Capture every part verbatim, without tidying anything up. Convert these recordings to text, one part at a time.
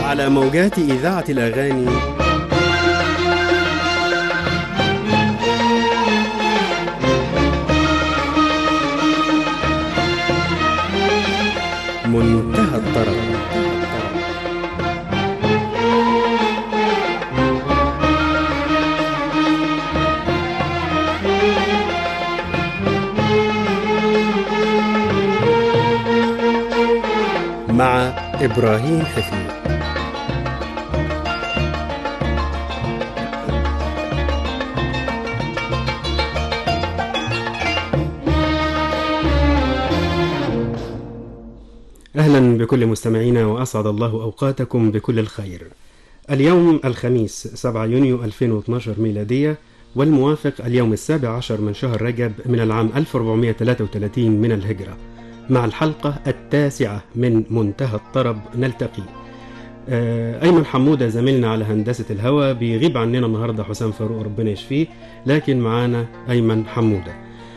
على موجات إذاعة الأغاني منتهى الطرب. مع إبراهيم حفيظ. أهلا بكل مستمعينا وأسعد الله أوقاتكم بكل الخير. اليوم الخميس سبعة يونيو ألفين واثناشر ميلادية، والموافق اليوم السابع عشر من شهر رجب من العام ألف وأربعمائة وثلاثة وثلاثين من الهجرة، مع الحلقة التاسعة من منتهى الطرب نلتقي. أيمن حمودة زميلنا على هندسة الهواء، بيغيب عننا النهاردة حسام فاروق ربنا يشفيه، لكن معانا أيمن حمودة.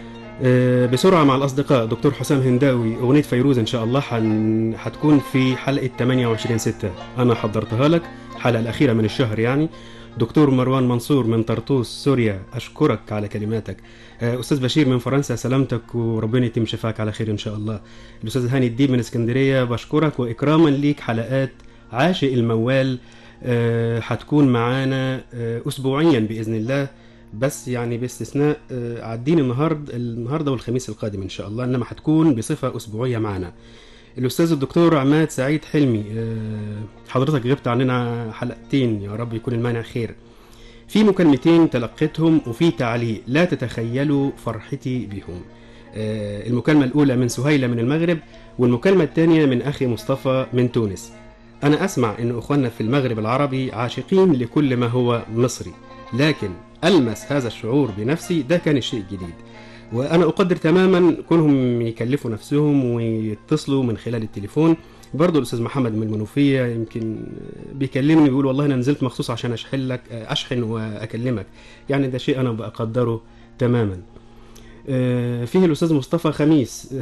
بسرعة مع الأصدقاء، دكتور حسام هنداوي أغنية فيروز إن شاء الله حن... حتكون في حلقة ثمانية وعشرين ستة، أنا حضرتها لك الحلقة الأخيرة من الشهر يعني. دكتور مروان منصور من طرطوس سوريا، أشكرك على كلماتك. أستاذ بشير من فرنسا، سلامتك وربنا يتم شفاك على خير إن شاء الله. الأستاذ هاني الديب من اسكندرية، بشكرك وإكراما ليك حلقات عاشق الموال حتكون معانا أسبوعيا بإذن الله، بس يعني باستثناء عدين النهارده النهارده والخميس القادم ان شاء الله، انما هتكون بصفه اسبوعيه معنا. الاستاذ الدكتور عماد سعيد حلمي، حضرتك غبت عننا حلقتين، يا رب يكون المانع خير. في مكالمتين تلقيتهم وفي تعليق لا تتخيلوا فرحتي بهم. المكالمه الاولى من سهيله من المغرب، والمكالمه الثانيه من اخي مصطفى من تونس. انا اسمع ان اخواننا في المغرب العربي عاشقين لكل ما هو مصري، لكن ألمس هذا الشعور بنفسي، ده كان الشيء الجديد، وأنا أقدر تماما كونهم يكلفوا نفسهم ويتصلوا من خلال التليفون. برضو الأستاذ محمد من المنوفية يمكن بيكلمني بيقول والله أنا نزلت مخصوص عشان أشحن لك أشحن وأكلمك، يعني ده شيء أنا بقدره تماما. فيه الأستاذ مصطفى خميس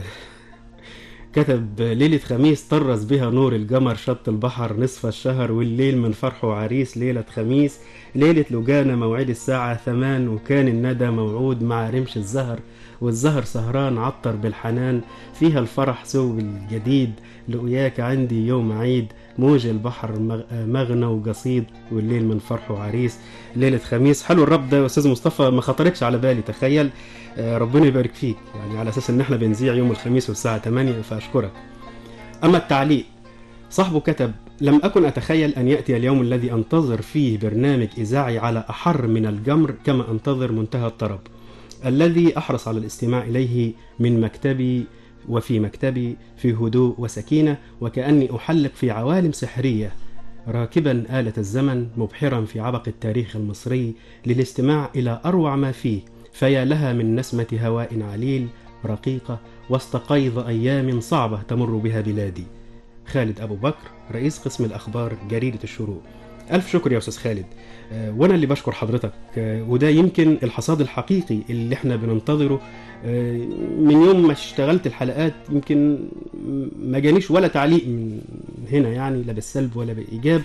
كتب ليلة خميس طرز بها نور القمر شط البحر نصف الشهر، والليل من فرحه عريس ليلة خميس، ليلة لجانة موعد الساعة ثمان، وكان الندى موعود مع رمش الزهر، والزهر سهران عطر بالحنان، فيها الفرح ثوب الجديد، لقياك عندي يوم عيد، موج البحر مغنى وقصيد، والليل من فرحه عريس ليلة خميس. حلو الرب ده يا أستاذ مصطفى، ما خطرتش على بالي، تخيل. ربنا يبارك فيك، يعني على أساس إن احنا بنذيع يوم الخميس والساعة ثمانية، فأشكرك. أما التعليق، صاحبه كتب: لم أكن أتخيل أن يأتي اليوم الذي أنتظر فيه برنامج إذاعي على أحر من الجمر، كما أنتظر منتهى الطرب الذي أحرص على الاستماع إليه من مكتبي وفي مكتبي في هدوء وسكينة، وكأني أحلق في عوالم سحرية، راكبا آلة الزمن مبحرا في عبق التاريخ المصري للاستماع إلى أروع ما فيه، فيا لها من نسمة هواء عليل رقيقة وسط قيظ أيام صعبة تمر بها بلادي. خالد أبو بكر، رئيس قسم الأخبار جريدة الشروق. ألف شكر يا أستاذ خالد، أه وأنا اللي بشكر حضرتك، أه وده يمكن الحصاد الحقيقي اللي احنا بننتظره. أه من يوم ما اشتغلت الحلقات يمكن ما جانيش ولا تعليق من هنا، يعني لا بالسلب ولا بالإيجاب.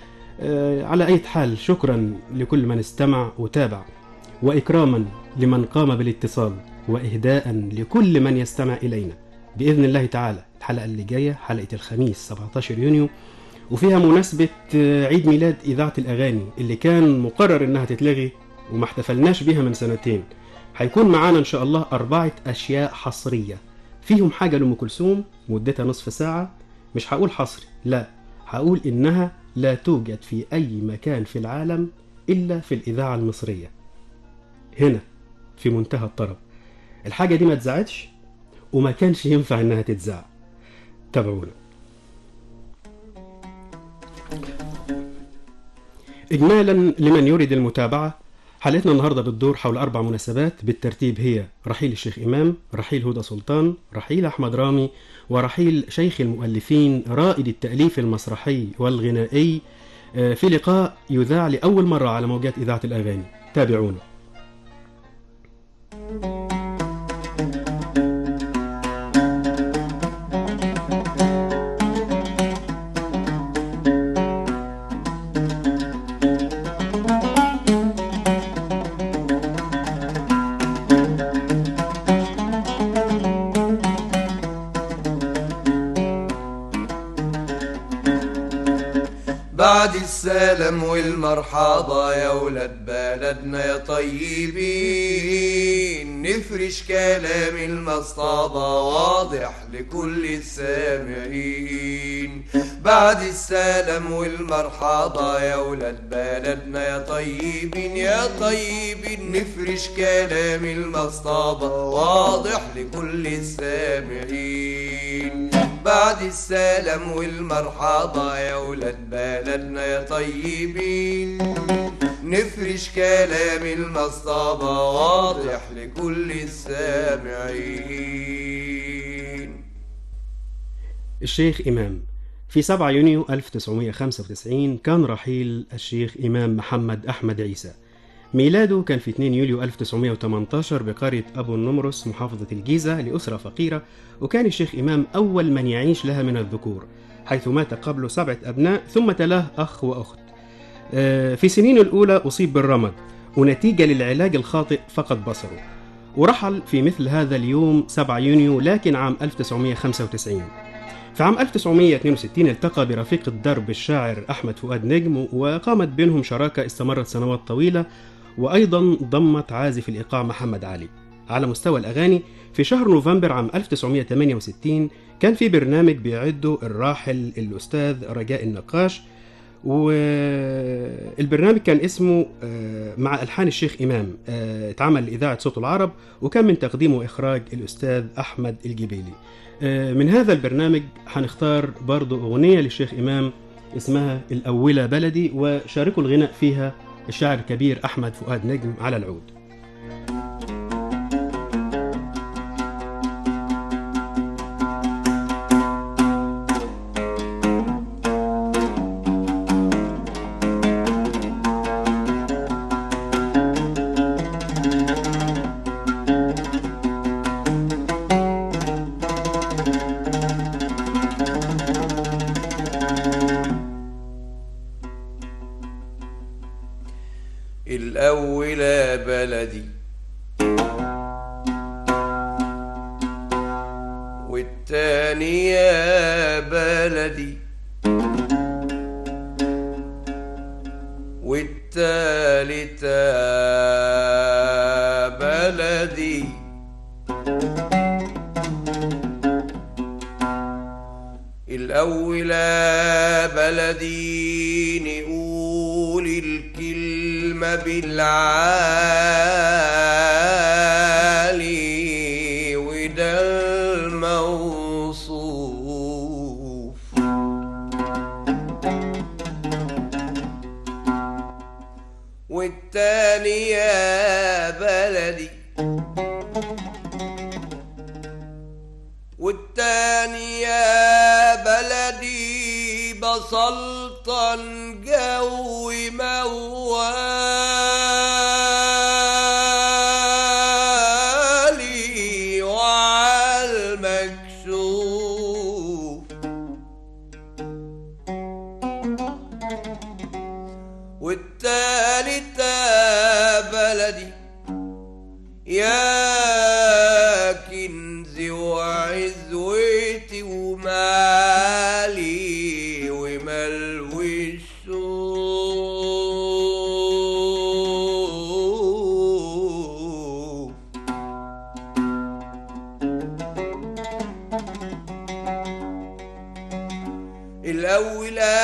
أه على أي حال، شكرا لكل من استمع وتابع، وإكراما لمن قام بالاتصال، وإهداء لكل من يستمع إلينا. بإذن الله تعالى الحلقة اللي جاية حلقة الخميس سبعة عشر يونيو، وفيها مناسبة عيد ميلاد إذاعة الأغاني اللي كان مقرر إنها تتلغي وما احتفلناش بيها من سنتين. هيكون معانا إن شاء الله أربعة أشياء حصرية، فيهم حاجة لأم كلثوم مدتها نصف ساعة، مش هقول حصري، لا هقول إنها لا توجد في أي مكان في العالم إلا في الإذاعة المصرية، هنا في منتهى الطرب. الحاجة دي ما تزعتش وما كانش ينفع إنها تتزاع. تابعونا. إجمالا لمن يريد المتابعة، حلقتنا النهاردة بتدور حول أربع مناسبات بالترتيب، هي رحيل الشيخ إمام، رحيل هدى سلطان، رحيل أحمد رامي، ورحيل شيخ المؤلفين رائد التأليف المسرحي والغنائي، في لقاء يذاع لأول مرة على موجات إذاعة الأغاني. تابعونا. بعد السلام والمرحبا يا ولاد بلدنا يا طيبين، نفرش كلام المصطبة واضح لكل السامعين. بعد السلام والمرحبا يا ولاد بلدنا يا طيبين يا طيبين، نفرش كلام المصطبة واضح لكل السامعين. بعد السلام والمرحبا يا ولاد بلدنا يا طيبين، نفرش كلام المصطبة واضح لكل السامعين. الشيخ إمام. في سبعة يونيو ألف وتسعمائة وخمسة وتسعين كان رحيل الشيخ إمام محمد أحمد عيسى. ميلاده كان في اثنين يوليو ألف وتسعمائة وثمانية عشر بقرية أبو النمرس محافظة الجيزة لأسرة فقيرة، وكان الشيخ إمام أول من يعيش لها من الذكور، حيث مات قبله سبعة أبناء ثم تلاه أخ وأخت. في سنين الأولى أصيب بالرمد، ونتيجة للعلاج الخاطئ فقد بصره، ورحل في مثل هذا اليوم سبعة يونيو لكن عام ألف وتسعمائة وخمسة وتسعين. في عام ألف وتسعمائة واثنين وستين التقى برفيق الدرب الشاعر أحمد فؤاد نجم، وقامت بينهم شراكة استمرت سنوات طويلة، وأيضا ضمت عازف الإيقاع محمد علي. على مستوى الأغاني، في شهر نوفمبر عام ألف وتسعمائة وثمانية وستين كان في برنامج بيعده الراحل الأستاذ رجاء النقاش، والبرنامج كان اسمه مع ألحان الشيخ إمام، اتعمل لإذاعة صوت العرب، وكان من تقديم وإخراج الأستاذ أحمد الجبيلي. من هذا البرنامج هنختار برضو أغنية للشيخ إمام اسمها الأولى بلدي، وشاركوا الغناء فيها الشاعر الكبير أحمد فؤاد نجم على العود. الأولى بلدي والتانية بلدي والتالتة بلدي، الأولى بلدي نقول الكلمة بالعالي وده الموصوف، والتانية بلدي والتانية بلدي بسلطن جو موالي وعالمكشوف، والتالتة بلدي يا كنزي وعزوتي ومالي وملو الشوف، الأولى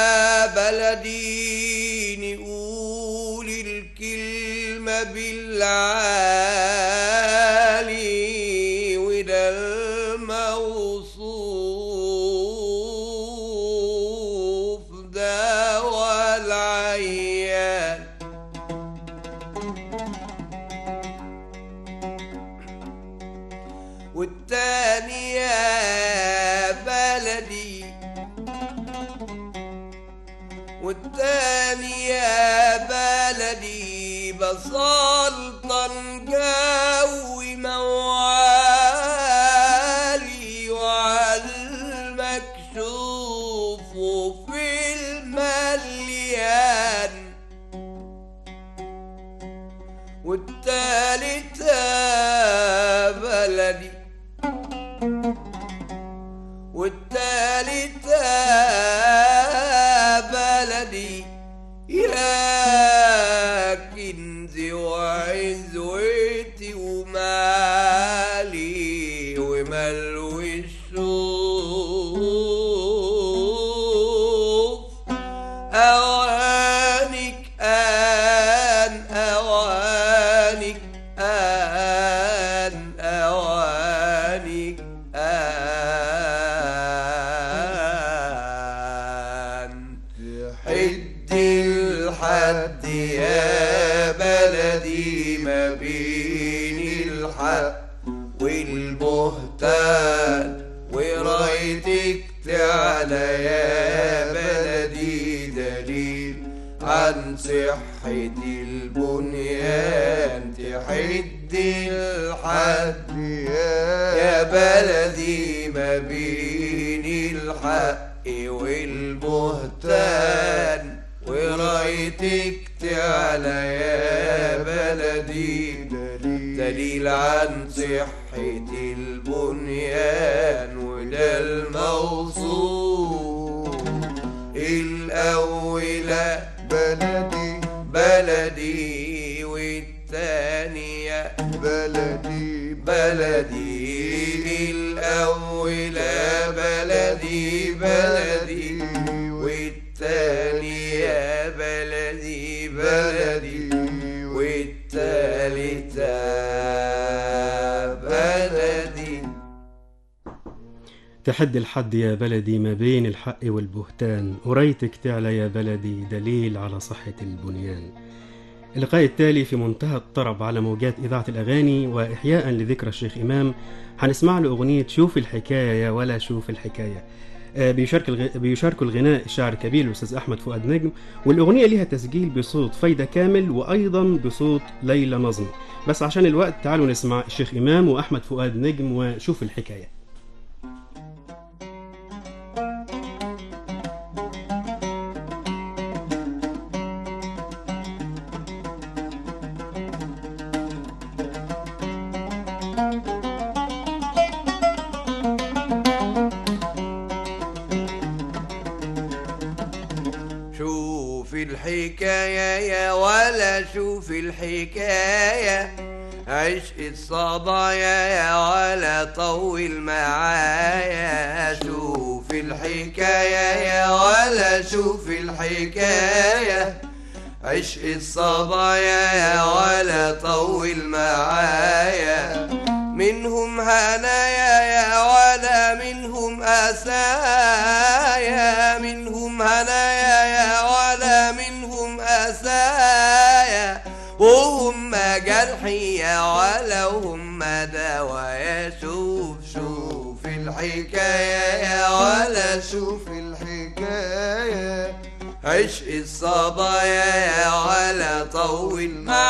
بلدي نقول الكلمة بالعالي وده الموصوف ده والعيان، والتانية بلدي والتانية بلدي بسلطن جو موالي وعالمكشوف وفي المليان، والتالتة بلدي والتالتة بلدي ورايتك تعلى يا بلدي دليل عن صحة البنيان تحد الحد يا بلدي ما بين الحق والبهتان ورايتك تعلى يا بلدي دليل عن صحة البنيان وده الموصول الأولى بلدي بلدي والثانية بلدي بلدي الأولى بلدي بلدي والثانية بلدي بلدي والثالثة بلدي. تحد الحد يا بلدي ما بين الحق والبهتان ورايتك تعلى يا بلدي دليل على صحة البنيان. اللقاء التالي في منتهى الطرب على موجات إذاعة الأغاني وإحياء لذكرى الشيخ إمام. هنسمع له أغنية شوف الحكاية ولا شوف الحكاية. بيشارك الغ... بيشاركوا الغناء الشاعر الكبير الأستاذ أحمد فؤاد نجم، والأغنية لها تسجيل بصوت فايدة كامل وأيضا بصوت ليلى نظمي. بس عشان الوقت تعالوا نسمع الشيخ إمام وأحمد فؤاد نجم وشوف الحكاية. شوف الحكاية يا ولا شوف الحكاية عشق الصبايا يا ولا طول معايا. شوف الحكاية يا ولا شوف الحكاية عشق الصبايا يا ولا طول معايا. منهم هنايا يا ولا منهم أسايا منهم هنايا يا ولا منهم أسايا وهم جرحي يا ولا وهم دوايا. شوف شوف الحكاية يا ولا شوف الحكاية عشق الصبايا يا ولا طول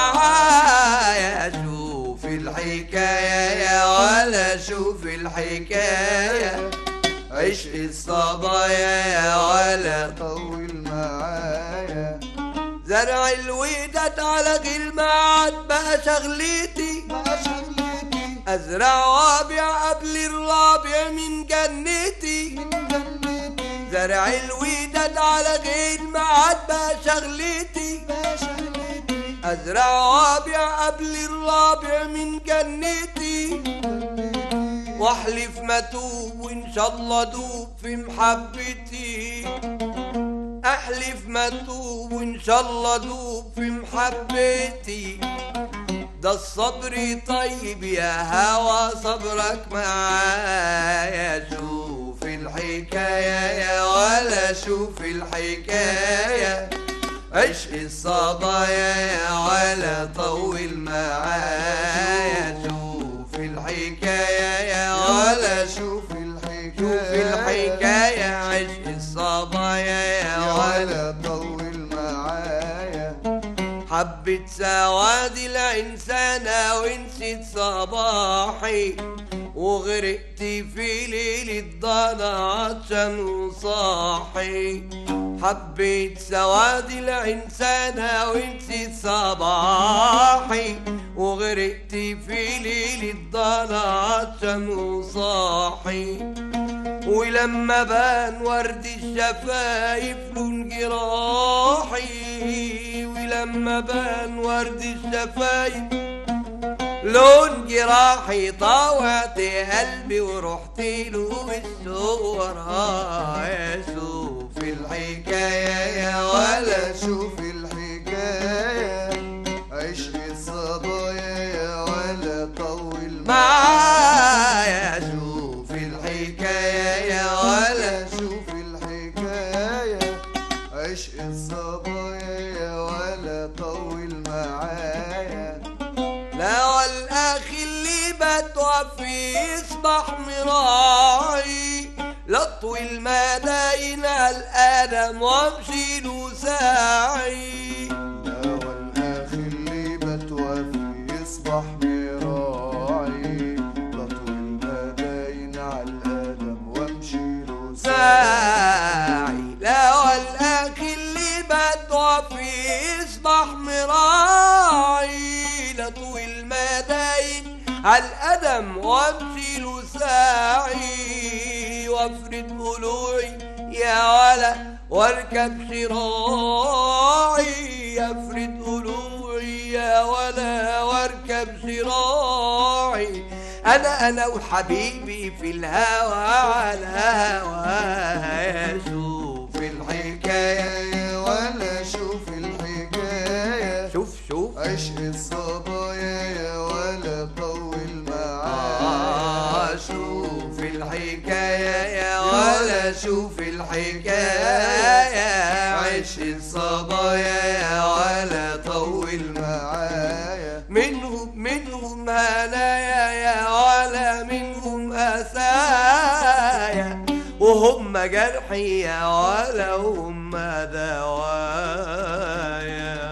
معايا. شوف الحكاية يا ولا شوف الحكاية عشق الصبايا يا ولا طول معايا. زرع الوداد على المعاد بقى شغلتي بقى شغلتي ازرع وابيع قبل الرابع من جنتي من جنتي. زرع الوداد على المعاد بقى شغلتي بقى شغلتي ازرع وابيع قبل الرابع من جنتي. واحلف ما توب وان شاء الله دوب في محبتي. احلف ما توب وان شاء الله دوب في محبتي. ده الصبر طيب يا هوى صبرك معايا. شوف الحكاية يا ولا شوف الحكاية عشق الصبايا يا ولا طول معايا. شوف الحكاية يا ولا شوف الحكاية شوف الحكاية عشق الصبايا يا ولا طول معايا. حبة سواد الإنسانة ونسيت صباحي وغرقت في ليل الضنا عطشان وصاحي. حبيت سواد الإنسانة ونسيت صباحي وغرقت في ليل الضنا عطشان وصاحي. ولما بان ورد الشفايف لون جراحي ولما بان ورد الشفايف لون جراحي طاوعت قلبي ورحت له بالصور. يا شوف الحكاية يا ولا شوف الحكاية عشق الصبايا يا ولا طول معايا. شوف الحكاية يا ولا شوف الحكاية عشق الصبايا يا ولا طول معايا. لا والأخ اللي بتوفي يصبح مراعي لطوي المداين على الآدم وامشي له ساعي. لا والأخ اللي بتوفي يصبح مراعي، لطوي المداين على الآدم وامشي له ساعي. لا والأخ اللي بتوفي يصبح مراعي، لطوي المداين على القدم وامشي له ساعي، وافرد ضلوعي يا ولا واركب شراعي، افرد ضلوعي يا ولا واركب شراعي. انا انا وحبيبي في الهوى على هوايا، شوف الحكايه ولا شوف الحكايه، شوف شوف عشق الصبايا يا ولا طول معايا. شوف الحكاية يا ولا شوف الحكاية، عيش الصبايا يا ولا طول معايا. منهم منهم هنايا يا ولا منهم أسايا، وهم جرحي يا ولا وهم دوايا.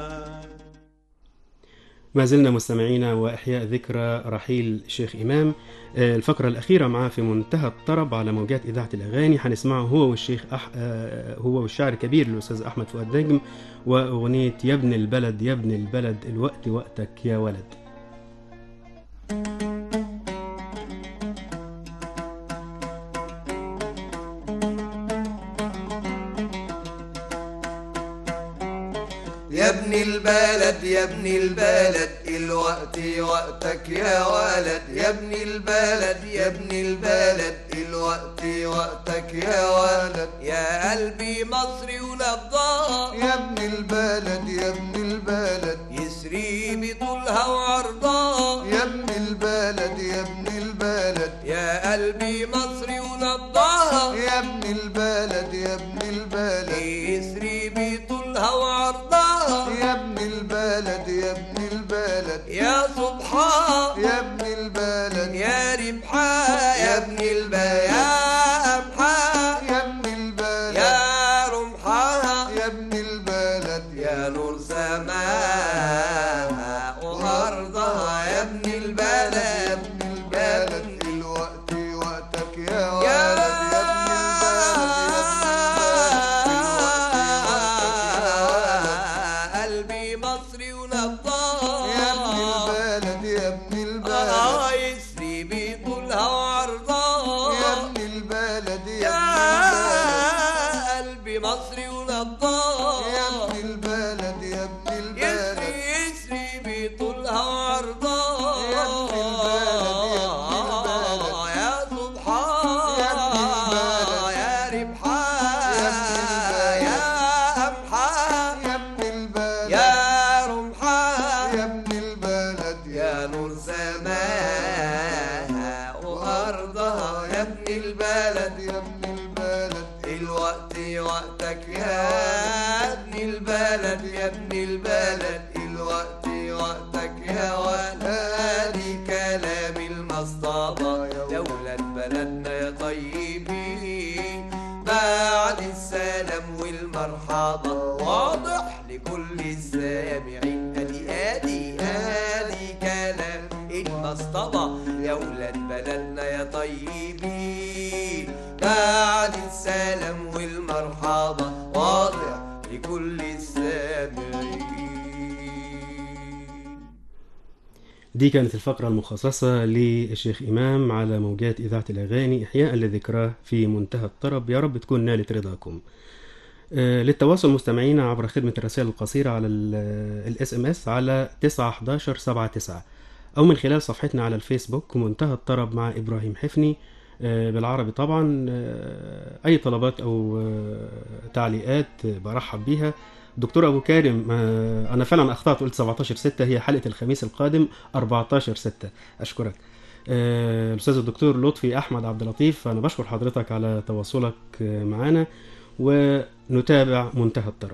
ما زلنا مستمعينا وإحياء ذكرى رحيل شيخ إمام. الفقرة الأخيرة معاه في منتهى الطرب على موجات إذاعة الأغاني، هنسمعه هو والشيخ أح... هو والشاعر الكبير الأستاذ أحمد فؤاد نجم، وأغنية يا ابن البلد يا ابن البلد الوقت وقتك يا ولد. يا ابن البلد يا ابن البلد الوقت وقتك يا ولد، يا ابن البلد يا ابن البلد الوقت وقتك يا ولد. يا قلبي مصري ونبضها يا ابن البلد يا ابن البلد يسري بطولها وعرضها. يا ابن البلد يا ابن البلد يا قلبي مصري ونبضها يا ابن البلد يا ابن البلد يسري بطولها وعرضها. يا ابن البلد يا ابن البلد يا صبحا يا ابن البلد يا ربحا يا ابن البلد يا أمحا يا ابن البلد يا رمحا يا ابن البلد يا نور سماها وأرضها. يا ابن البلد يا ابن البلد الوقت وقتك يا يا ولد. يا ابن البلد قلبي مصري ونبضها. يا ابن البلد يا ابن البلد آه يسري بطولها وعرضها. يا ابن البلد يا يا ابن قلبي مصري ونبضها. يا ابن البلد يا ابن البلد يسري يسري بطولها وعرضها. يا ابن البلد يا ابن البلد يا سبحان يا ابن البلد يا ربحان يا ابن البلد يا أمحان يا ابن البلد يا رمحان يا ابن البلد يا نور سماها وأرضها. يا ابن البلد يا ابن البلد الوقت وقتك يا ابن البلد يا ابن البلد الوقت وقتك يا ولد. هادي كلام المصطبة دولة بلدنا يا طيبين، بعد السلام والمرحبا واضح لكل السامعين. ادي ادي ادي كلام المصطبة يا ولاد بلدنا يا طيبين، بعد السلام والمرحبا واضح لكل السامعين. دي كانت الفقرة المخصصة للشيخ إمام على موجات إذاعة الأغاني إحياء لذكراه في منتهى الطرب. يا رب تكون نالت رضاكم. آه، للتواصل مستمعينا عبر خدمة الرسائل القصيرة على الاس ام اس على تسعة حداشر سبعة تسعة، أو من خلال صفحتنا على الفيسبوك منتهى الطرب مع إبراهيم حفني آه، بالعربي طبعا. آه، أي طلبات أو آه، تعليقات برحب بيها. دكتور أبو كارم، آه، أنا فعلا أخطأت قلت سبعتاشر ستة، هي حلقة الخميس القادم أربعتاشر ستة. أشكرك. آه، الأستاذ الدكتور لطفي أحمد عبد اللطيف، أنا بشكر حضرتك على تواصلك آه، معنا، ونتابع منتهى الطرب.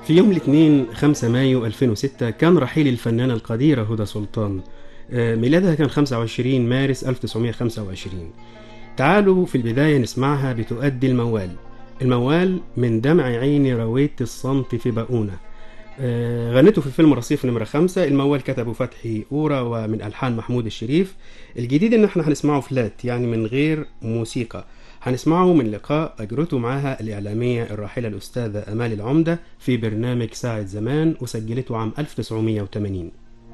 في يوم الاثنين خمسة مايو ألفين وستة كان رحيل الفنانة القديرة هدى سلطان. ميلادها كان خمسة وعشرين مارس ألف وتسعمائة وخمسة وعشرين. تعالوا في البداية نسمعها بتؤدي الموال. الموال من دمع عيني رويت الصمت في بقونة. غنته في فيلم رصيف نمرة خمسة. الموال كتبه فتحي أورا ومن ألحان محمود الشريف. الجديد إن احنا هنسمعه فلات يعني من غير موسيقى. هنسمعه من لقاء أجرته معها الإعلامية الراحلة الأستاذة أمال العمدة في برنامج ساعة زمان وسجلته عام ألف وتسعمائة وثمانين.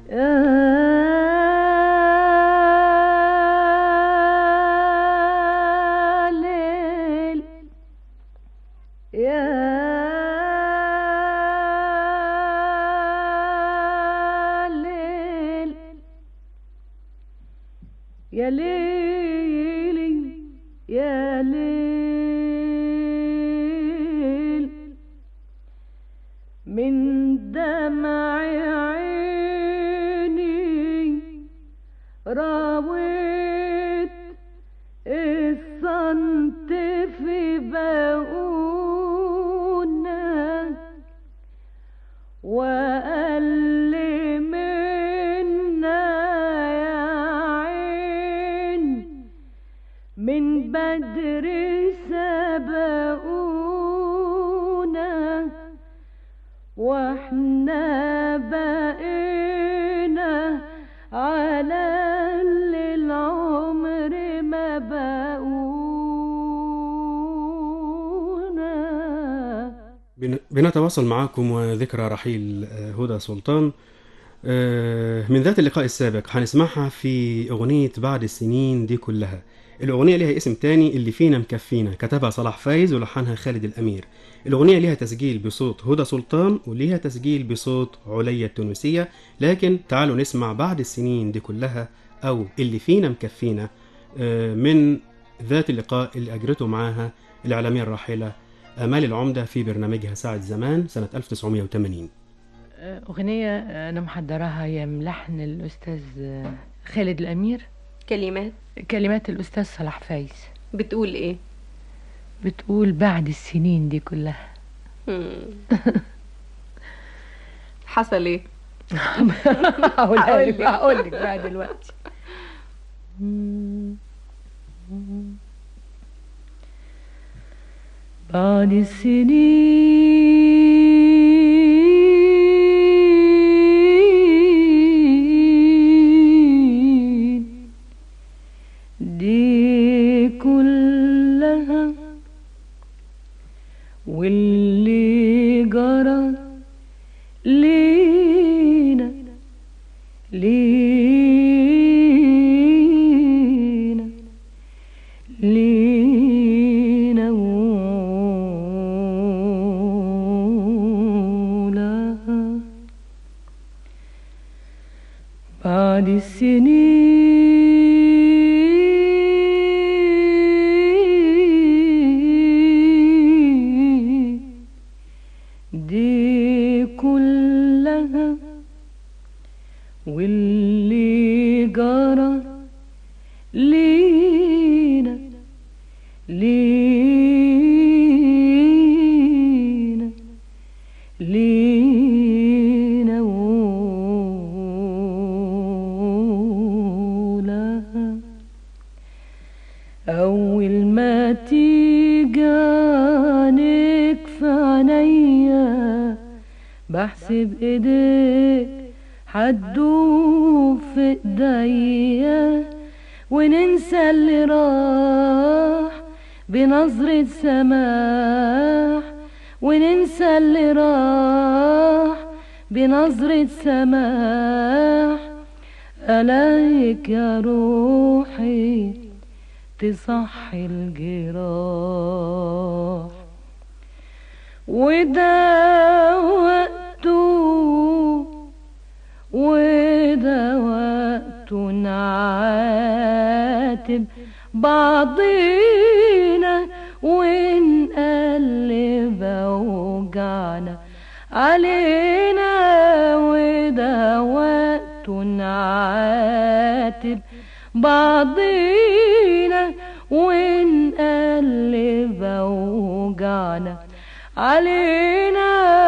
يا ليلي يا ليل من دمع عيني راويت الصمت في بقونة وقال لي منا يا عين من بدر سبقونا واحنا بقينا على اللي العمر ما بقونا. بنتواصل معاكم وذكرى رحيل هدى سلطان من ذات اللقاء السابق. هنسمعها في أغنية بعد السنين دي كلها. الأغنية لها اسم تاني اللي فينا مكفينا، كتبها صلاح فايز ولحنها خالد الأمير. الأغنية لها تسجيل بصوت هدى سلطان وليها تسجيل بصوت عليا التونسية. لكن تعالوا نسمع بعد السنين دي كلها أو اللي فينا مكفينا من ذات اللقاء اللي أجرته معاها الإعلامية الراحلة أمال العمدة في برنامجها ساعة زمان سنة ألف وتسعمائة وثمانين. أغنية أنا محضراها هي ملحن الأستاذ خالد الأمير، كلمات كلمات الأستاذ صلاح فايز. بتقول إيه؟ بتقول بعد السنين دي كلها. حصل إيه؟ هقولها لك هقول لك بقى دلوقتي. بعد السنين دي كلها واللي جرى لينا لينا لينا ولها بعد السنين دي كلها واللي جرى لينا لينا لينا ولها أول ما تيجانك في عينيا بحسب ايديك حدوب في ايديا وننسى اللي راح بنظرة سماح وننسى اللي راح بنظرة سماح ألاقيك يا روحي تصحي الجراح وده وقته وده وقته نعاتب بعضينا ونقلب اوجعنا علينا وده وقته نعاتب بعضينا ونقلب اوجعنا علينا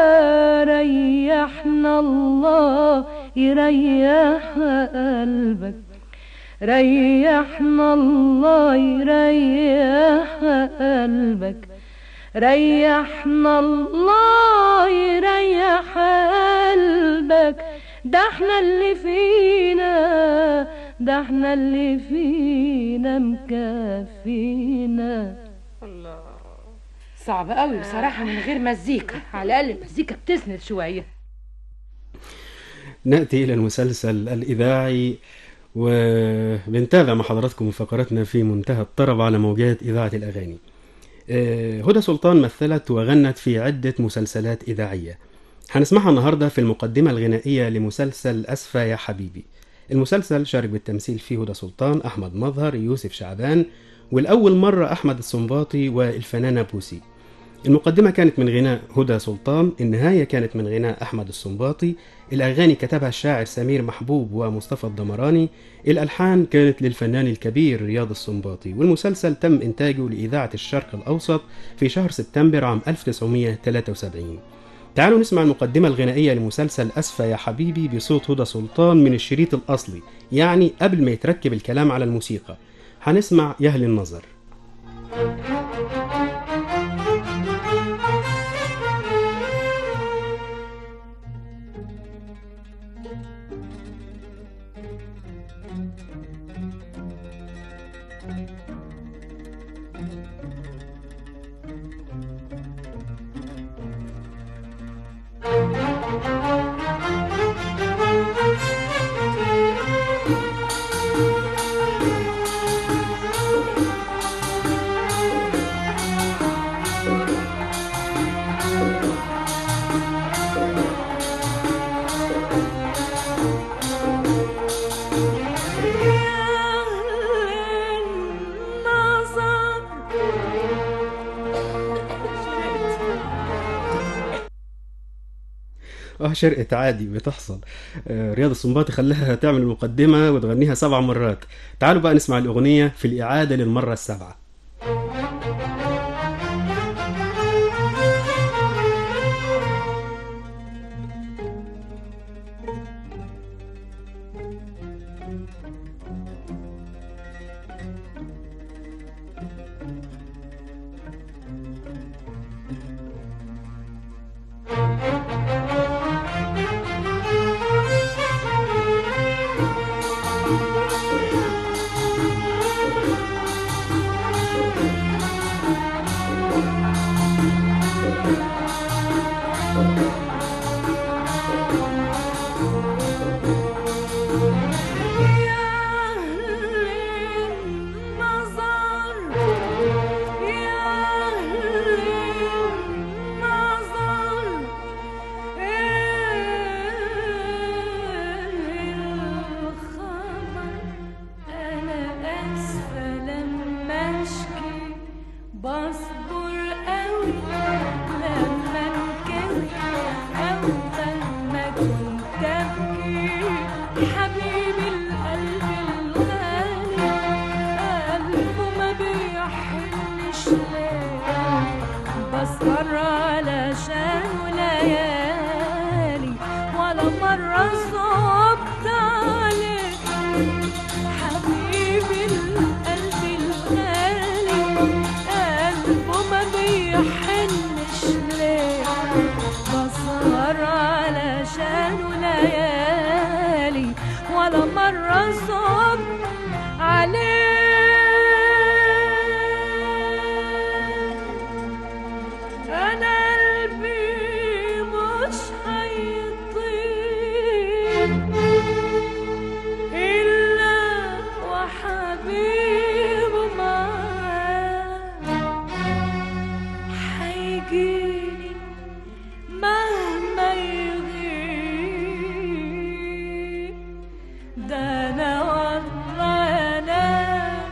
ريحنا الله يريح قلبك، ريحنا الله يريح قلبك، ريحنا الله يريح قلبك، ده احنا اللي فينا، ده احنا اللي فينا مكفينا. الله، صعب قوي بصراحة من غير مزيكا، على الأقل المزيكا بتسند شوية. نأتي إلى المسلسل الإذاعي وبنتابع مع حضراتكم فقراتنا في منتهى الطرب على موجات إذاعة الأغاني. هدى سلطان مثلت وغنت في عدة مسلسلات إذاعية، هنسمعها النهاردة في المقدمة الغنائية لمسلسل أسفة يا حبيبي. المسلسل شارك بالتمثيل فيه هدى سلطان، أحمد مظهر، يوسف شعبان، والأول مرة أحمد السنباطي والفنانة بوسي. المقدمة كانت من غناء هدى سلطان، النهاية كانت من غناء أحمد السنباطي، الأغاني كتبها الشاعر سمير محبوب ومصطفى الدمراني، الألحان كانت للفنان الكبير رياض السنباطي، والمسلسل تم إنتاجه لإذاعة الشرق الأوسط في شهر سبتمبر عام ألف وتسعمائة وثلاثة وسبعين. تعالوا نسمع المقدمة الغنائية لمسلسل أسفة يا حبيبي بصوت هدى سلطان من الشريط الأصلي، يعني قبل ما يتركب الكلام على الموسيقى. هنسمع يهل النظر. اه شرقة عادي بتحصل. آه رياض السنباطي خلاها تعمل المقدمة وتغنيها سبع مرات. تعالوا بقى نسمع الأغنية في الإعادة للمرة السابعة. ده أنا والله أنا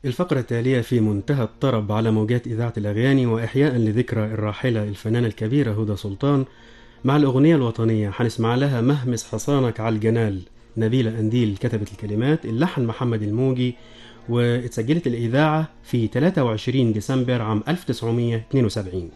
الفقرة التالية في منتهى الطرب على موجات إذاعة الأغاني، وإحياء لذكرى الراحلة الفنانة الكبيرة هدى سلطان. مع الأغنية الوطنية هنسمع لها مهمس حصانك على الجنال، نبيلة أنديل كتبت الكلمات، اللحن محمد الموجي، واتسجلت الإذاعة في ثلاثة وعشرين ديسمبر عام ألف وتسعمائة واثنين وسبعين.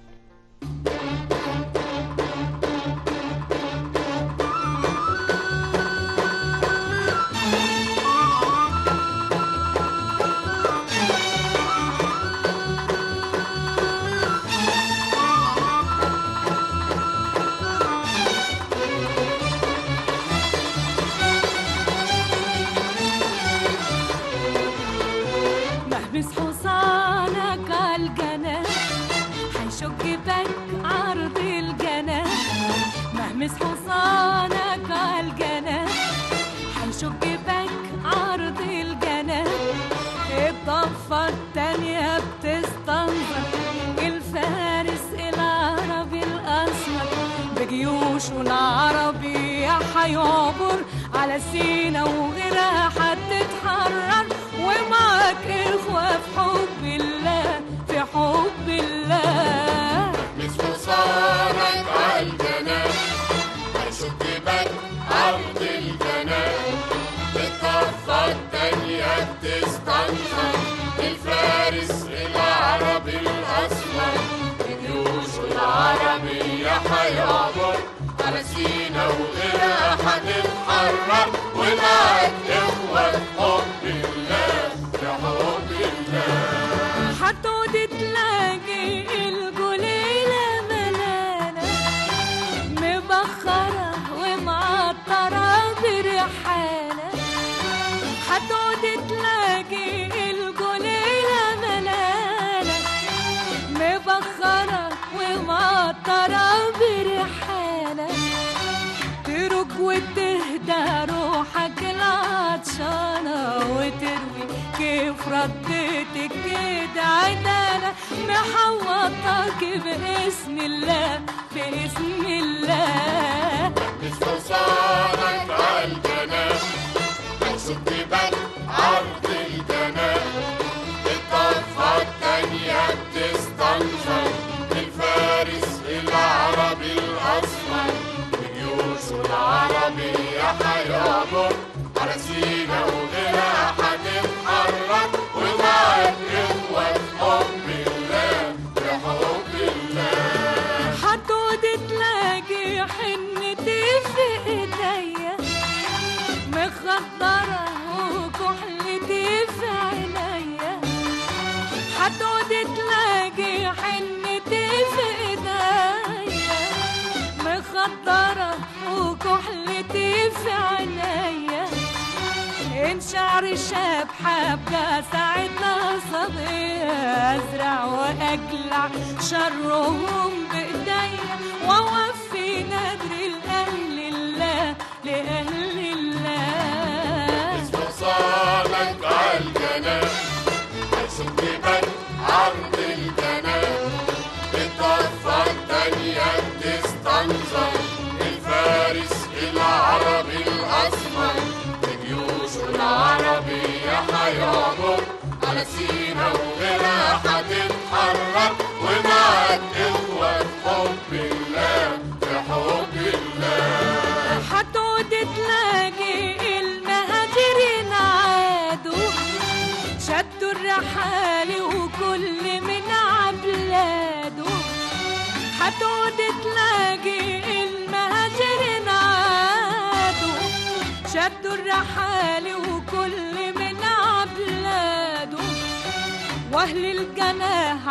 هيعبر على سينا وغيرها هتتحرر، ومعاك إخوة في حب الله، في حب الله. مش حصانك عالجنان هيشد بك عرض الجنان، بالضفة التانية بتستنصر الفارس العربي الأسمر، الجيوش العربية هيعبر على سينا وغيرها هتتحرر، ومعاك إخوة في حب الله، في حب الله. هتقعد تلاقي الجليلة ملانة مبخرة ومعطرة بريحانة، هتقعد تلاقي الجليلة ملانة مبخرة ومعطرة بريحانة، ترك وتهدى روحك العطشانة، وتروي كيف رديتك كده عدالة، محوطك باسم الله، باسم الله. مش حصانك عالجنان هيشد بك عرض الجنان، بالضفة التانية بتستنصر الفارس العربي الأسمر، الجيوش العربية هيعبر على سينا وغيرها هتتحرك، ومعاك إخوة في حب الله، في حب الله. هتقعد تلاقي حنتي في ايديا مخضرة وكحلتي في عينيا، هتقعد تلاقي حنتي في ايديا مخضرة وكحلتي في عينيا، إن شعري شاب حابة ساعتها صبية، أزرع وأقلع شرهم بإيديا، وأوفي نذر لأهل الله، لأهل الله. مش حصانك عالجنان هيشد بك عرض الجنان، بالضفة التانية بتستنصر الفارس العربي الأسمر، الجيوش العربية هيعبر على سينا وغيرها هتتحرك، ومعاك إخوة في حب الله، في حب الله. هتقعد تلاقي المهاجرين عادوا شدوا الرحال وكل من عبلاده، هتقعد تلاقي المهاجرين عادوا شدوا الرحال وكل من عبلاده، واهل الجناح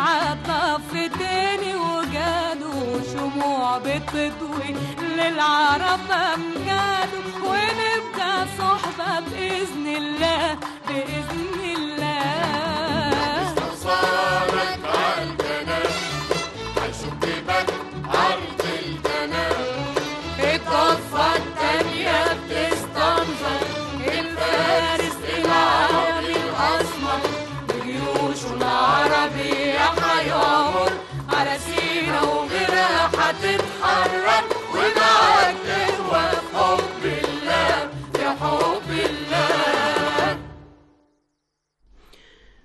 عطفتين وجادوا شموع بتضوي للعرب امجاده، ونبقى صحبة بإذن الله، بإذن الله. مش حصانك عالجنان هيشد بك عرض الجنان، الضفة التانية بتستنصر الفارس العربي الأسمر، الجيوش العربية هيعبر على سينا وغيرها هتتحرك، ومعاك إخوة في حب الله، في حب الله.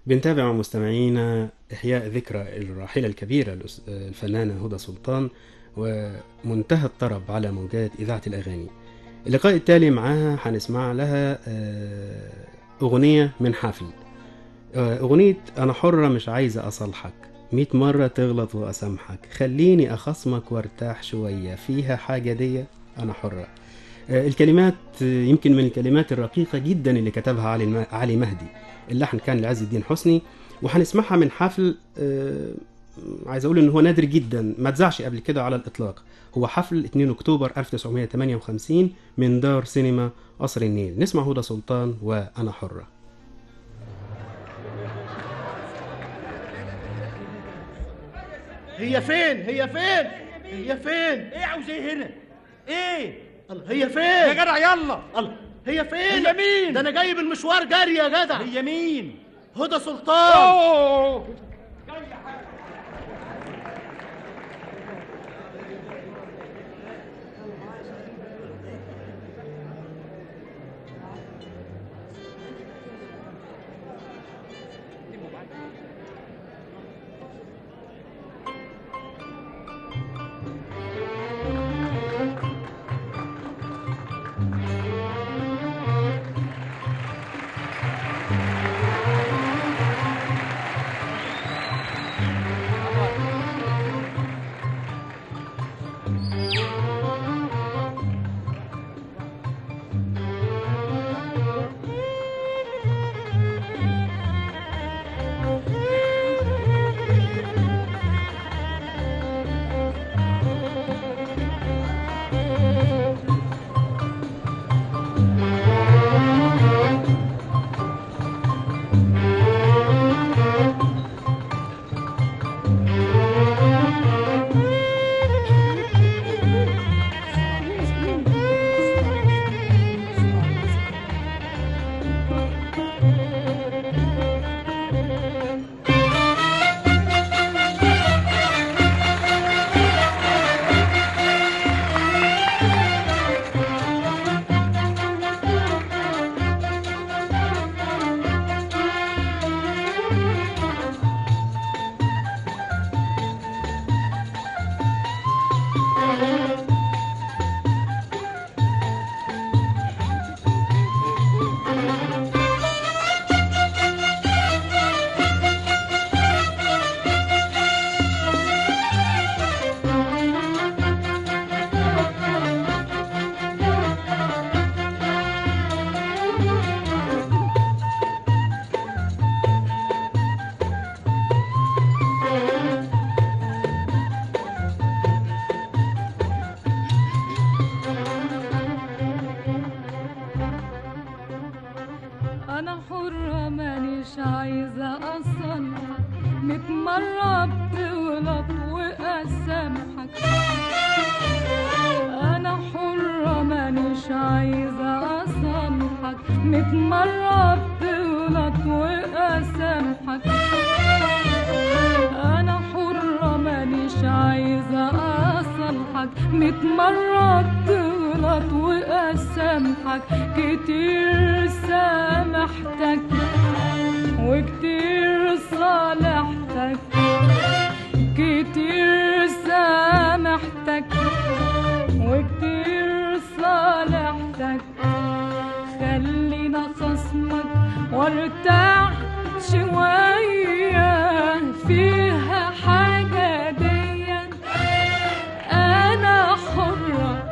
بنتابع مستمعينا إحياء ذكرى الراحلة الكبيرة الفنانة هدى سلطان ومنتهى الطرب على موجات إذاعة الأغاني. اللقاء التالي معاها هنسمع لها أغنية من حفل، أغنية أنا حرة مش عايزة أصالحك، مئة مرة تغلط وأسامحك، خليني أخصمك وارتاح شوية، فيها حاجة دي أنا حرة. الكلمات يمكن من الكلمات الرقيقة جدا اللي كتبها علي علي مهدي، اللحن كان لعز الدين حسني، وهنسمعها من حفل عايز أقول إن هو نادر جدا، ما تزعش قبل كده على الإطلاق. هو حفل اثنين أكتوبر ألف وتسعمائة وثمانية وخمسين من دار سينما قصر النيل. نسمع هدى سلطان وأنا حرة. هي فين هي فين هي فين ايه عاوز ايه هنا؟ ايه الله هي فين يا جدع؟ يلا الله هي فين؟ هي مين؟ ده انا جاي من مشوار جري يا جدع. هي مين؟ هدى سلطان. اوه أنا حرة مانيش عايزة أصلح، ميت مرة بتغلط وأسامحك. أنا حرة مانيش عايزة أصلحك، ميت مرة بتغلط وأسامحك. أنا حرة مانيش عايزة أصلحك، ميت مرة بتغلط وأسامحك. كتير سامحتك وكتير صالحتك، كتير سامحتك وكتير صالحتك. خلينا خصمك وارتاح شوية، فيها حاجة دي أنا حرة.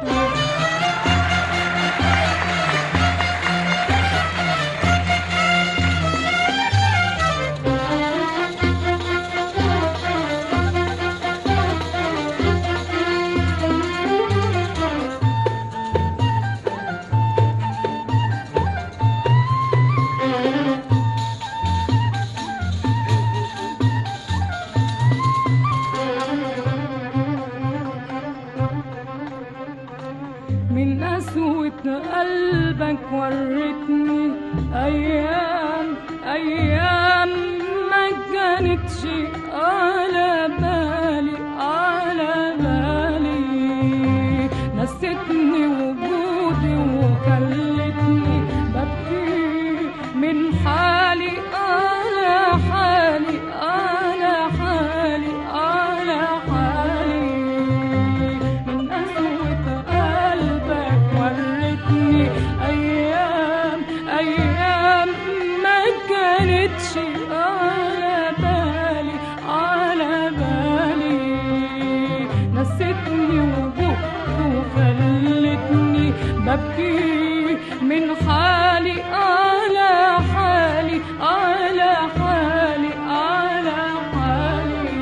من قسوة قلبك ورتني أيام أيام ما كانتش على بالي على بالي. نسيتني وجودي وخلتني ببكي من حالي على ببكي من حالي على حالي على حالي على حالي.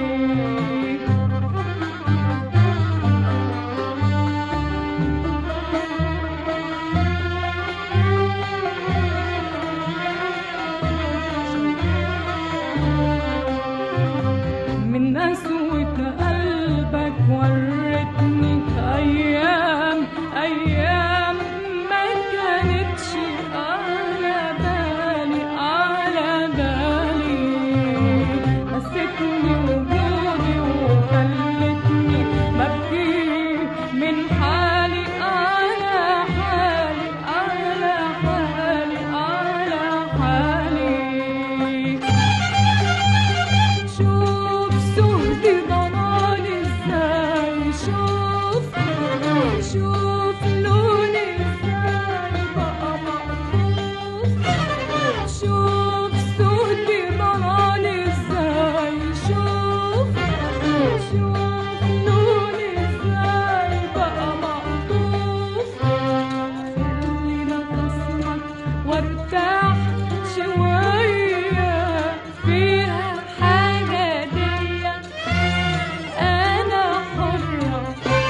من قسوة قلبك ورتني أيام أيام ما كانتش على بالي على بالي. نسيتني وجودي وخلتني ببكي من حالي على حالي على حالي على حالي. شوف سهدي ضناني ازاي، شوف شوف لوني ازاي بقى مقطوف. شوف سهدي ضناني ازاي، شوف شوف لوني ازاي بقى مقطوف. خلينا خصمك وارتاح شوية فيها حاجة دي أنا حرة.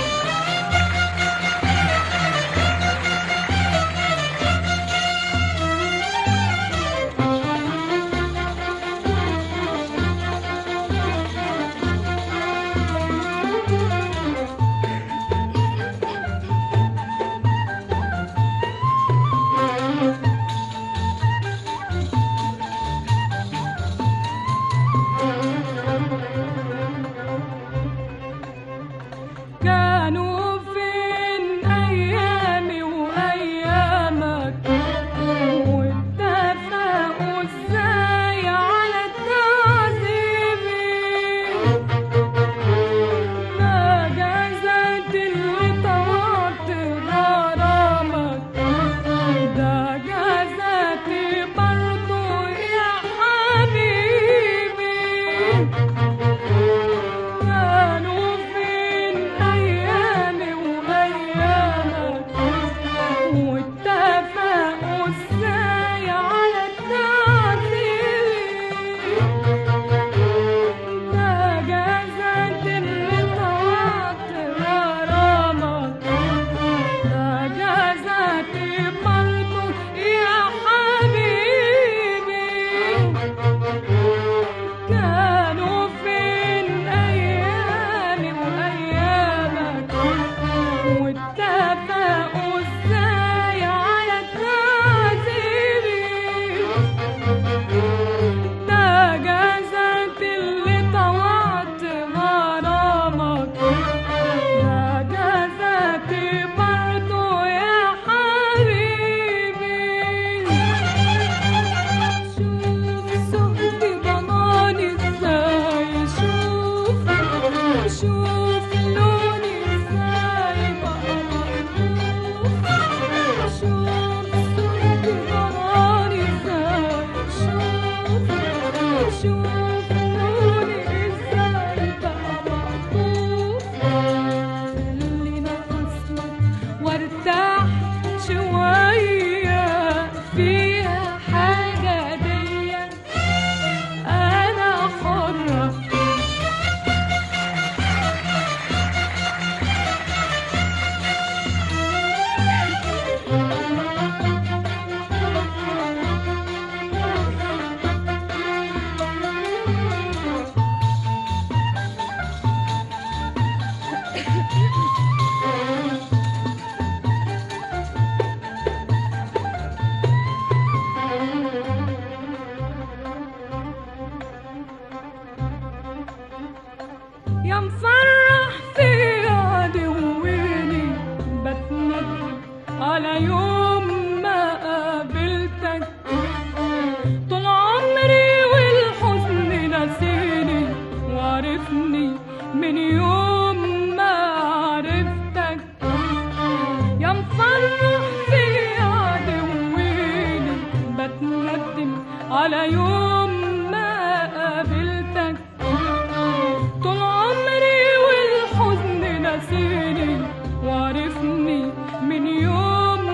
كانوا فين أيامي وأيامك، واتفقوا ازاي على تعذيبي. ما جازت اللي طوعت غرامك، ده جازتي برضو يا حبيبي. كانوا فين أيامي وأيامك، واتفقوا ازاي على التعذيب. ده جازت اللي طوعت غرامك، ده جازتي برضو يا حبيبي. كانوا فين أيامي وأيامك، واتفقوا ازاي على التعذيب. ده جازت اللي طوعت غرامك، ده جازتي برضو يا حبيبي. شوف سهدي ضناني ازاي، شوف شوف لوني ازاي بقى مقطوف. شوف سهدي ضناني ازاي، شوف شوف لوني ازاي بقى مقطوف. خلينا خصمك وارتاح شوية فيها حاجة دي أنا حرة. يا مفرح في عدويني بتندم على يوم ما قابلتك. طول عمري والحزن نسيني وعرفني من يوم ما عرفتك. يا مفرح في عدويني بتندم على يوم ما قابلتك. طول عمري والحزن نسيني وعرفني من يوم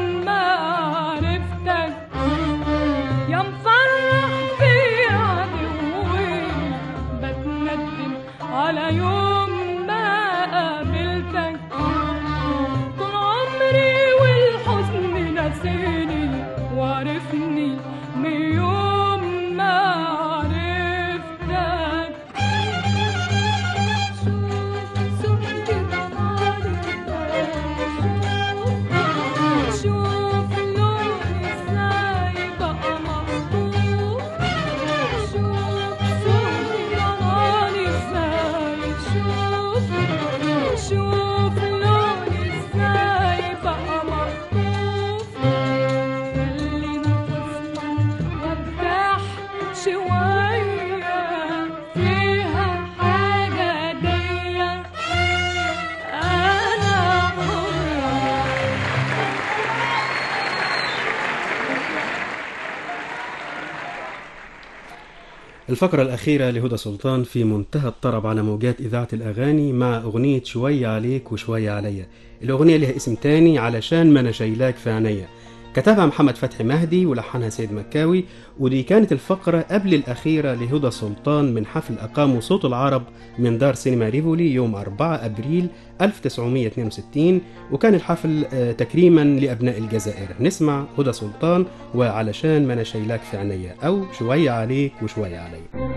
الفقرة الأخيرة لهدى سلطان في منتهى الطرب على موجات إذاعة الأغاني مع أغنية شوية عليك وشوية عليا. الأغنية لها اسم تاني، علشان ما أنا شايلاك في عينيا، كتبها محمد فتحي مهدي ولحنها سيد مكاوي. ودي كانت الفقرة قبل الأخيرة لهدى سلطان من حفل أقامه صوت العرب من دار سينما ريفولي يوم أربعة أبريل ألف وتسعمائة واثنين وستين، وكان الحفل تكريما لأبناء الجزائر. نسمع هدى سلطان وعلشان ما أنا شايلاك في عينيا، أو شوية عليك وشوية عليا.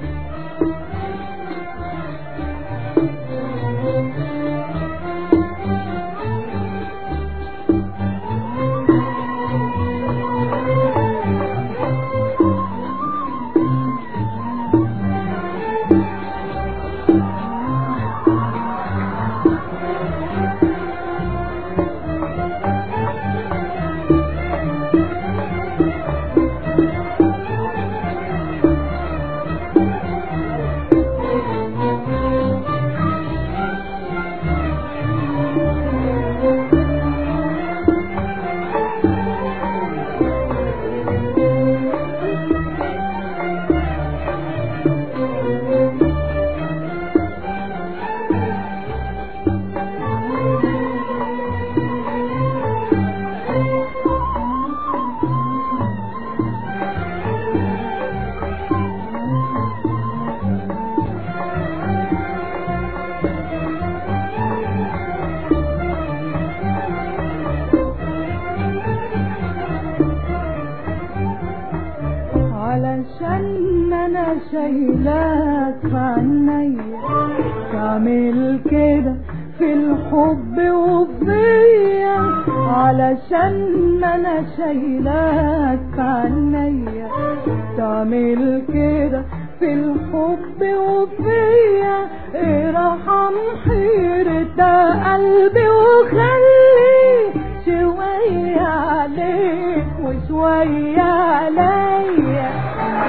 علشان انا شايلاك في عينيا، تعمل كده في الحب وفيا. علشان انا شايلاك في عينيا، تعمل كده في الحب وفيا. ارحم حيرة قلبي وخلي شوية عليك وشوية عليا.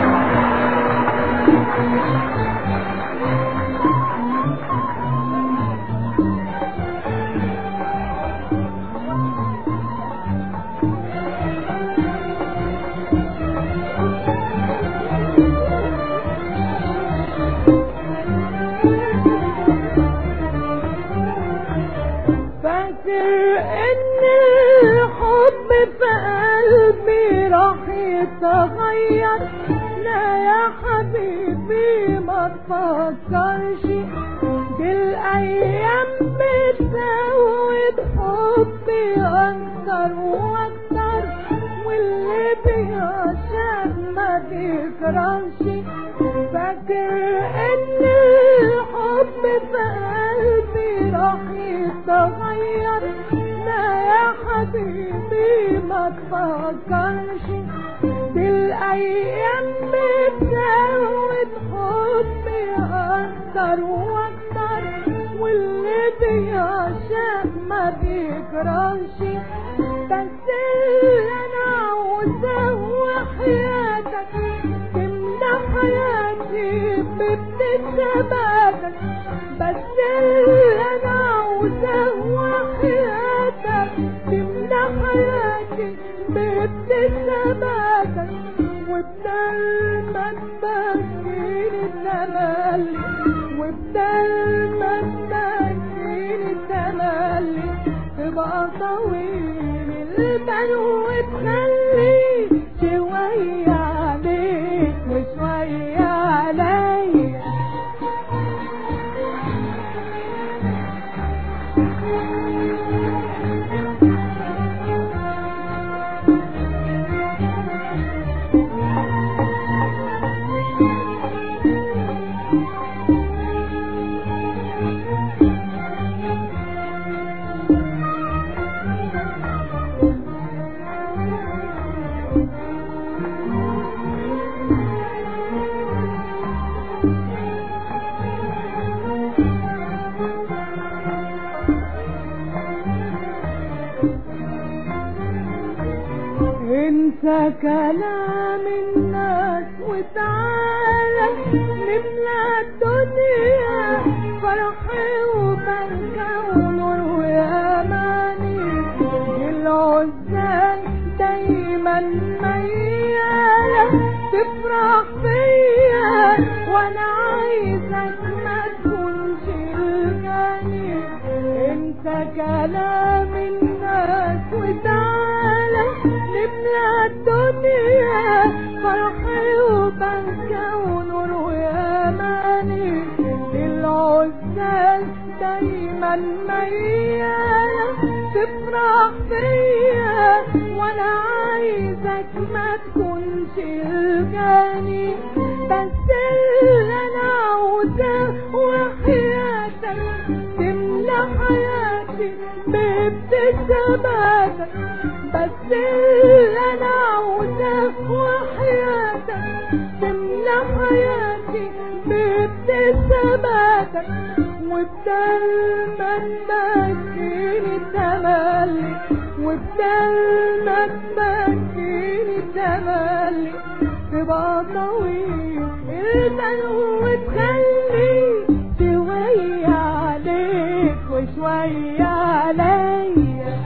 فاكر ان الحب في قلبي راح يتغير؟ لا يا حبيبي ما تفكرش، دي الايام بتزود حبي اكتر واكتر، واللي بيعشق ما بيكرهش. فاكر ان الحب في قلبي راح يتغير؟ لا يا حبيبي ما تفكرش، دي الايام بتزود حبي اكتر واكتر، واللي بيعشق ما بيكرهش. بس اللي انا عاوزاه وحياتك تملى حياتي بابتساماتك. بس اللي انا عاوزاه وحياتك تملى حياتي بابتساماتك. وبدل ما تبكيني تملي، وبدل ما تبكيني تملي، تبقى طويل البال وتخلي شوية عليك وشوية عليا. انسى كلام الناس وتعالى نملى الدنيا فرح وبركة ونور واماني. العزال دايما ميالة تفرح فيا وانا عايزك ما تكونش الجاني. انت كلام الناس وتعالى نملى الدنيا فرحي وبركة ونور واماني. العزال دايما ميالة تفرح فيا وانا عايزك ما تكونش الجاني. بس اللي انا عاوزاه وحياتك تملى حياتي بابتساماتك. بس اللي انا عاوزاه وحياتك تملى حياتي بابتساماتك. وبدل ما تبكيني تملي وبدل ما تبكيني تملي تبقى طويل البال وتخلي شوية عليك وشوية عليا.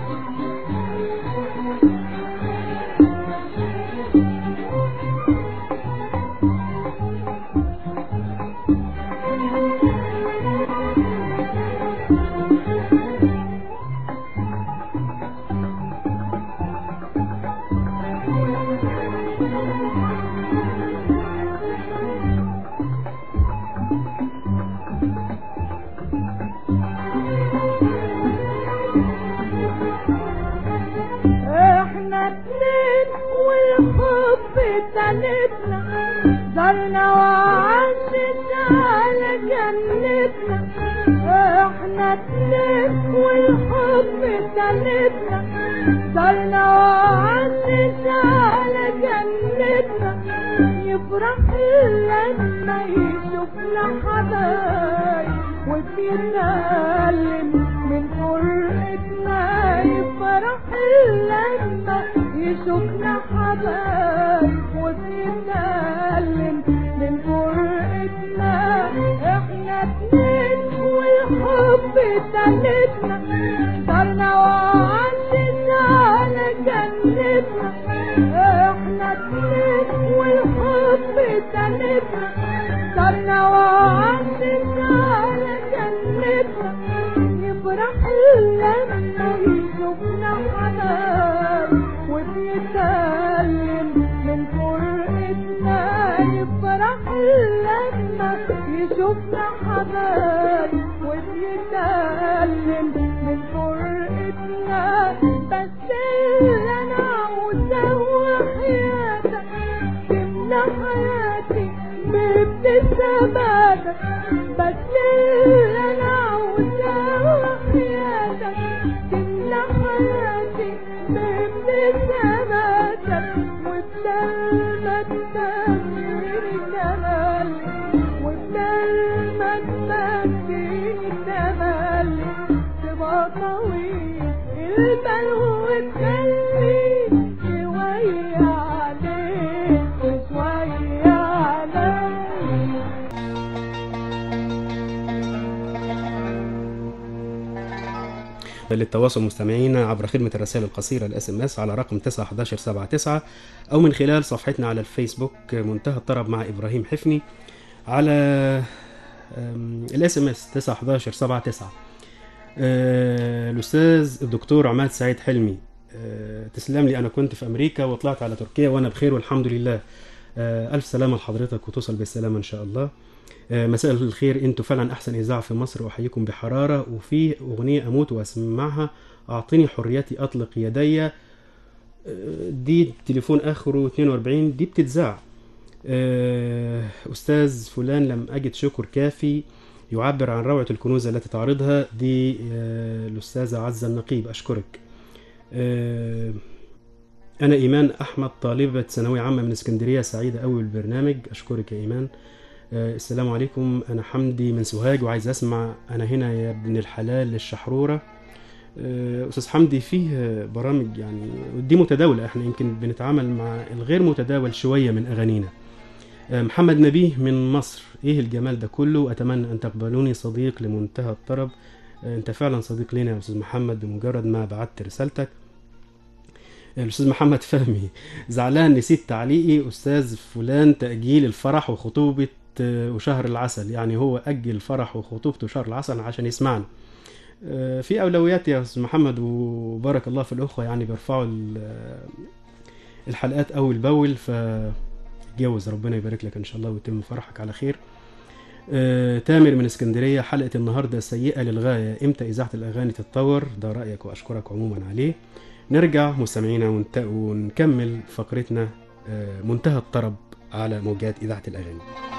تالتنا زرنا وعشنا على جنتنا. احنا اتنين والحب تالتنا زرنا وعشنا على جنتنا. يفرح لما يشوفنا حبايب وبيتألم من فرقتنا. يفرح لما يشوفنا حبايب وبيتألم من فرقتنا. احنا اتنين والحب تالتنا صرنا وعشنا على جنتنا. احنا اتنين والحب تالتنا صرنا وعشنا على جنتنا. يفرح لما يشوفنا حبايب وبيتألم من فرقتنا. يفرح لما يشوفنا حبايب وبيتألم من فرقتنا. بس اللي انا عاوزاه وحياتك تملى حياتي بابتساماتك. بس اللي انا عاوزاه وحياتك تملى حياتي بابتساماتك. وبدل ما تبكيني تملي وبدل ما تبكيني تملي تبقى طويل البال وتخلي شوية عليك وشوية عليك. للتواصل مستمعينا عبر خدمة الرسائل القصيرة الاس ام اس على رقم تسعة واحد واحد سبعة تسعة أو من خلال صفحتنا على الفيسبوك منتهى الطرب مع إبراهيم حفني على الاس ام اس تسعة واحد واحد سبعة تسعة. الأستاذ الدكتور عماد سعيد حلمي، تسلم لي، أنا كنت في أمريكا وطلعت على تركيا وأنا بخير والحمد لله. ألف سلامة لحضرتك وتوصل بالسلامة إن شاء الله. مساء الخير، انتوا فعلا احسن اذاعه في مصر واحييكم بحراره. وفي اغنيه اموت واسمعها، اعطيني حريتي اطلق يدي، دي تليفون اخره اثنين وأربعين، دي بتتذاع. استاذ فلان لم اجد شكر كافي يعبر عن روعه الكنوز التي تعرضها، دي الاستاذه عزه النقيب، اشكرك. انا ايمان احمد طالبه ثانويه عامه من اسكندريه، سعيده قوي بالبرنامج، اشكرك يا ايمان. السلام عليكم، انا حمدي من سوهاج وعايز اسمع انا هنا يا ابن الحلال للشحروره. استاذ حمدي، فيه برامج يعني دي متداوله، احنا يمكن بنتعامل مع الغير متداول شويه من اغانينا. محمد نبيه من مصر، ايه الجمال ده كله، اتمنى ان تقبلوني صديق لمنتهى الطرب. انت فعلا صديق لنا يا استاذ محمد بمجرد ما بعت رسالتك. الاستاذ محمد فهمي، زعلان نسيت تعليقي، استاذ فلان تأجيل الفرح وخطوبة وشهر العسل، يعني هو أجل فرح وخطوبته شهر العسل عشان يسمعنا. في أولويات يا أستاذ محمد، وبارك الله في الأخوة يعني بيرفعوا الحلقات أول بأول، فجوز ربنا يبارك لك إن شاء الله ويتم فرحك على خير. تامر من اسكندرية، حلقة النهاردة سيئة للغاية، إمتى إذاعة الأغاني تتطور؟ ده رأيك وأشكرك عموما عليه. نرجع مستمعينا ونكمل فقرتنا منتهى الطرب على موجات إذاعة الأغاني.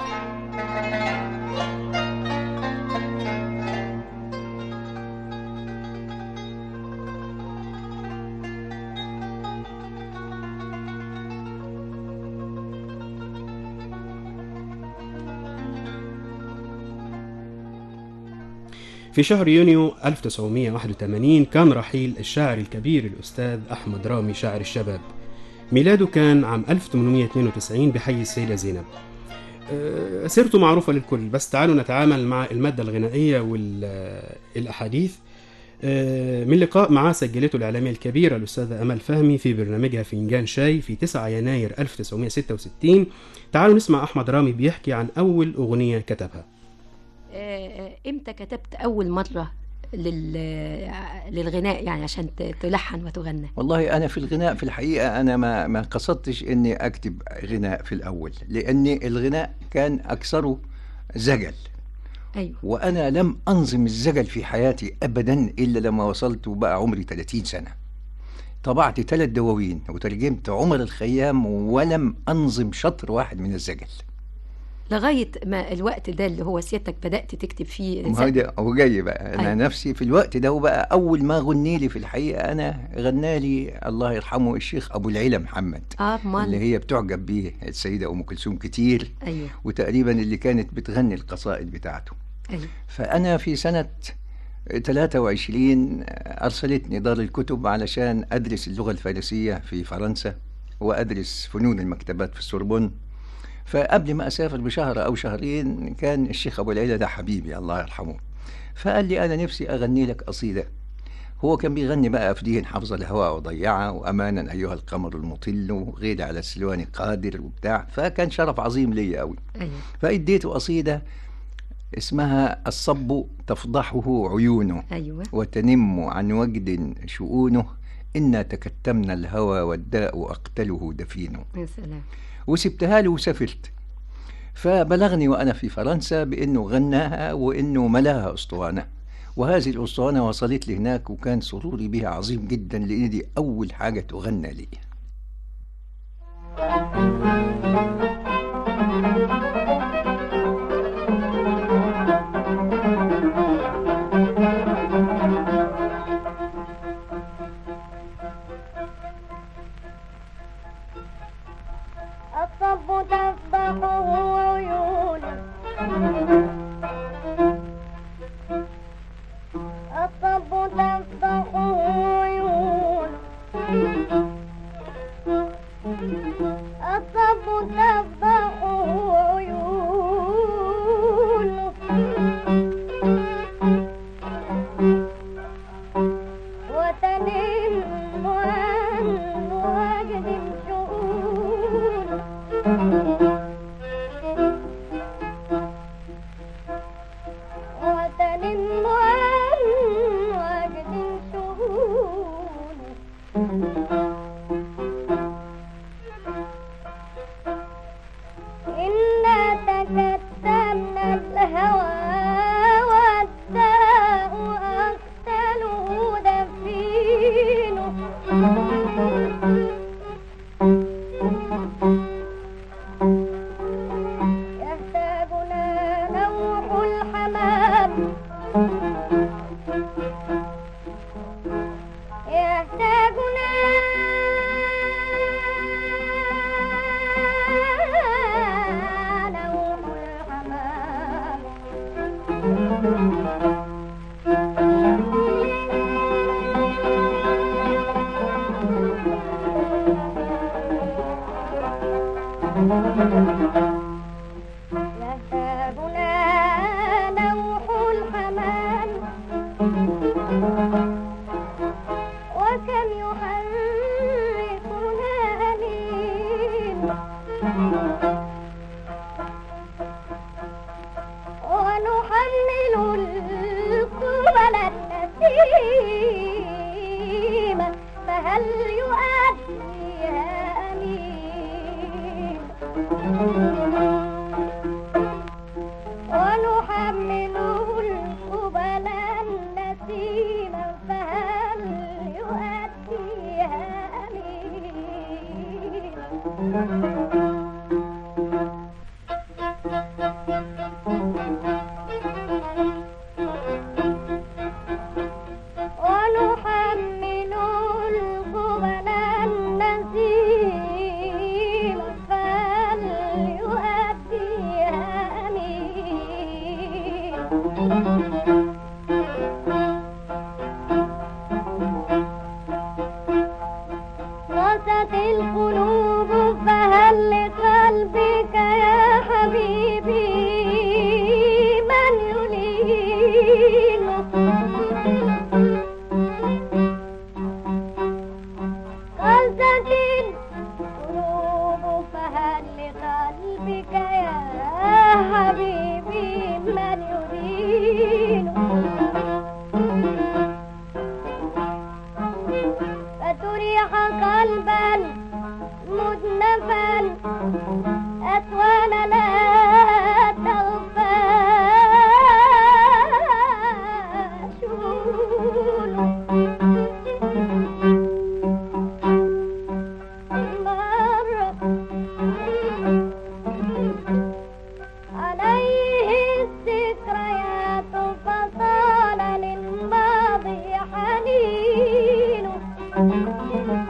في شهر يونيو ألف وتسعمائة وواحد وثمانين كان رحيل الشاعر الكبير الأستاذ أحمد رامي شاعر الشباب. ميلاده كان عام ألف وثمانمائة واثنين وتسعين بحي السيدة زينب. أه سيرته معروفة للكل، بس تعالوا نتعامل مع المادة الغنائية والأحاديث. أه من لقاء معاه سجلته الإعلامية الكبيرة الأستاذة أمل فهمي في برنامجها فنجان شاي في تسعة يناير ألف وتسعمائة وستة وستين. تعالوا نسمع أحمد رامي بيحكي عن أول أغنية كتبها. امتى كتبت اول مره لل... للغناء، يعني عشان تلحن وتغنى؟ والله انا في الغناء في الحقيقه انا ما ما قصدتش اني اكتب غناء في الاول، لان الغناء كان اكثره زجل. ايوه. وانا لم انظم الزجل في حياتي ابدا الا لما وصلت وبقى عمري ثلاثين سنه. طبعت ثلاث دواوين وترجمت عمر الخيام ولم انظم شطر واحد من الزجل لغاية ما الوقت ده اللي هو سيادتك بدأت تكتب فيه. ما هو ده هو جاي بقى. أنا أيوة. نفسي في الوقت ده وبقى أول ما غني لي في الحقيقة أنا غنى لي الله يرحمه الشيخ أبو العلا محمد، آه اللي هي بتعجب بيه السيدة أم كلثوم كتير. أيوة. وتقريبا اللي كانت بتغني القصائد بتاعته. أيوة. فأنا في سنة ثلاثة وعشرين أرسلتني دار الكتب علشان أدرس اللغة الفارسية في فرنسا وأدرس فنون المكتبات في السوربون. فقبل ما أسافر بشهر أو شهرين كان الشيخ أبو العلا ده حبيبي الله يرحمه، فقال لي أنا نفسي أغني لك قصيدة. هو كان بيغني بقى أفدين حافظ الهواء وضيعه وأمانا أيها القمر المطل وغير على السلوان قادر وبتاع، فكان شرف عظيم لي قوي. أيوة. فإديته قصيدة اسمها الصب تفضحه عيونه. أيوة. وتنم عن وجد شؤونه إنا تكتمنا الهوى والداء أقتله دفينه. يا سلام. وسبتها له وسافرت. فبلغني وأنا في فرنسا بأنه غناها وأنه ملاها أسطوانة، وهذه الأسطوانة وصلت لي هناك وكان سروري بها عظيم جدا لأن دي أول حاجة تغنى لي. الصب تفضحه عيونه الصب تفضحه عيونه الصب تفضحه عيونه وتنم عن وجد شؤونه وتنم عن وجد شؤونه إنا تكتمنا الهوى والداء أقتله دفينه يهتاجنا نوح الحمام يهتاجنا نوح الحمام يهتاجنا نوح الحمام وكم يحركنا أنين يتيما فهل يؤديها أمين ونحمله القبل النسيما فهل يؤديها أمين ونحمل القبل النسيم فهل يؤديها أمين قست القلوب فهل لقلبك يا حبيبي من يلين قست القلوب فهل لقلبك يا حبيبي من يلين فتريح قلبا مدنفا أسوان لا تغفى شؤون مر عليه الذكريات فطال للماضي حنين